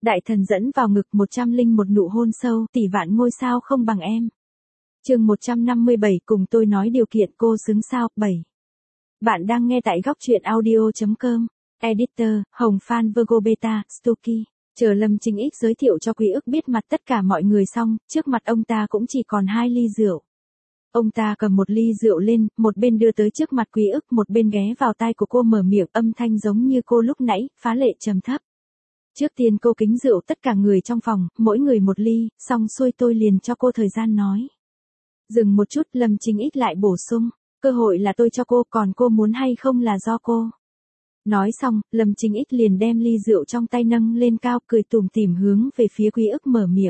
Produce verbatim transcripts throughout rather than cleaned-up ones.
Đại thần dẫn vào ngực một trăm linh một nụ hôn sâu, tỷ vạn ngôi sao không bằng em. Chương một trăm năm mươi bảy cùng tôi nói điều kiện cô xứng sao, bảy. Bạn đang nghe tại góc truyện audio chấm com. Editor, Hồng Phan Virgo Beta, Stucky. Chờ Lâm Chính X giới thiệu cho Quý Ức biết mặt tất cả mọi người xong, trước mặt ông ta cũng chỉ còn hai ly rượu. Ông ta cầm một ly rượu lên, một bên đưa tới trước mặt Quý Ức, một bên ghé vào tai của cô mở miệng, âm thanh giống như cô lúc nãy, phá lệ trầm thấp. Trước tiên cô kính rượu tất cả người trong phòng, mỗi người một ly, xong xuôi tôi liền cho cô thời gian nói. Dừng một chút, Lâm Chính X lại bổ sung, cơ hội là tôi cho cô, còn cô muốn hay không là do cô. Nói xong, Lâm Chính X liền đem ly rượu trong tay nâng lên cao, cười tủm tỉm hướng về phía Quý Ức mở miệng.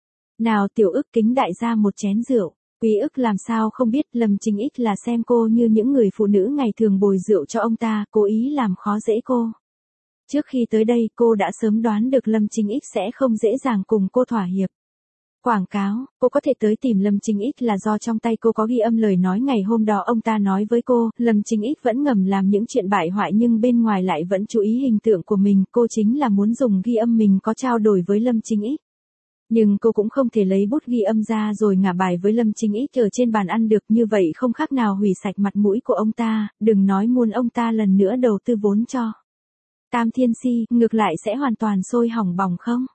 Nào Tiểu Ức kính đại gia một chén rượu. Quý Ức làm sao không biết Lâm Chính X là xem cô như những người phụ nữ ngày thường bồi rượu cho ông ta, cố ý làm khó dễ cô. Trước khi tới đây cô đã sớm đoán được Lâm Chính X sẽ không dễ dàng cùng cô thỏa hiệp. Quảng cáo, cô có thể tới tìm Lâm Chính X là do trong tay cô có ghi âm lời nói ngày hôm đó ông ta nói với cô, Lâm Chính X vẫn ngầm làm những chuyện bại hoại nhưng bên ngoài lại vẫn chú ý hình tượng của mình, cô chính là muốn dùng ghi âm mình có trao đổi với Lâm Chính X. Nhưng cô cũng không thể lấy bút ghi âm ra rồi ngả bài với Lâm Chính X ở trên bàn ăn được, như vậy không khác nào hủy sạch mặt mũi của ông ta, đừng nói muốn ông ta lần nữa đầu tư vốn cho. Tam Thiên Si, ngược lại sẽ hoàn toàn sôi hỏng bỏng không?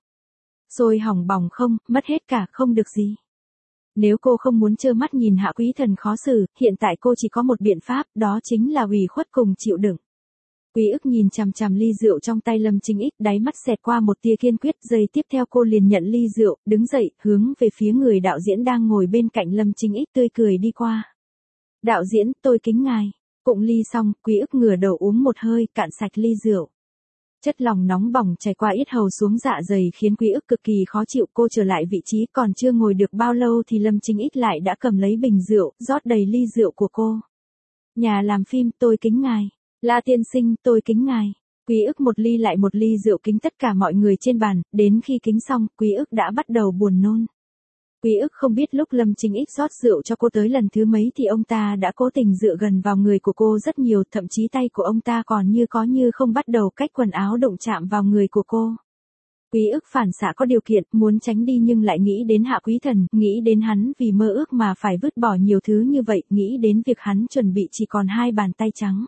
Sôi hỏng bỏng không, mất hết cả không được gì. Nếu cô không muốn trơ mắt nhìn Hạ Quý Thần khó xử, hiện tại cô chỉ có một biện pháp, đó chính là ủy khuất cùng chịu đựng. Quý Ức nhìn chằm chằm ly rượu trong tay Lâm Chính X, đáy mắt xẹt qua một tia kiên quyết, giây tiếp theo cô liền nhận ly rượu, đứng dậy, hướng về phía người đạo diễn đang ngồi bên cạnh Lâm Chính X tươi cười đi qua. Đạo diễn, tôi kính ngài. Cụng ly xong, Quý Ức ngửa đầu uống một hơi, cạn sạch ly rượu. Chất lòng nóng bỏng chảy qua yết hầu xuống dạ dày khiến Quý Ức cực kỳ khó chịu, cô trở lại vị trí còn chưa ngồi được bao lâu thì Lâm Chính X lại đã cầm lấy bình rượu, rót đầy ly rượu của cô. Nhà làm phim, tôi kính ngài. La tiên sinh, tôi kính ngài. Quý Ức một ly lại một ly rượu kính tất cả mọi người trên bàn, đến khi kính xong, Quý Ức đã bắt đầu buồn nôn. Quý Ức không biết lúc Lâm Chính X rót rượu cho cô tới lần thứ mấy thì ông ta đã cố tình dựa gần vào người của cô rất nhiều, thậm chí tay của ông ta còn như có như không bắt đầu cách quần áo đụng chạm vào người của cô. Quý Ức phản xạ có điều kiện, muốn tránh đi nhưng lại nghĩ đến Hạ Quý Thần, nghĩ đến hắn vì mơ ước mà phải vứt bỏ nhiều thứ như vậy, nghĩ đến việc hắn chuẩn bị chỉ còn hai bàn tay trắng.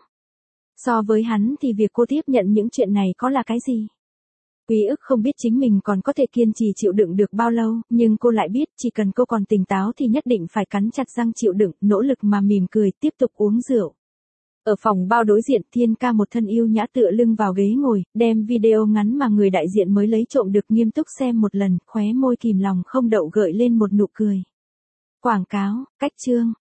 So với hắn thì việc cô tiếp nhận những chuyện này có là cái gì? Quý Ức không biết chính mình còn có thể kiên trì chịu đựng được bao lâu, nhưng cô lại biết chỉ cần cô còn tỉnh táo thì nhất định phải cắn chặt răng chịu đựng, nỗ lực mà mỉm cười, tiếp tục uống rượu. Ở phòng bao đối diện, Thiên Ca một thân yêu nhã tựa lưng vào ghế ngồi, đem video ngắn mà người đại diện mới lấy trộm được nghiêm túc xem một lần, khóe môi kìm lòng không đậu gợi lên một nụ cười. Quảng cáo, cách chương.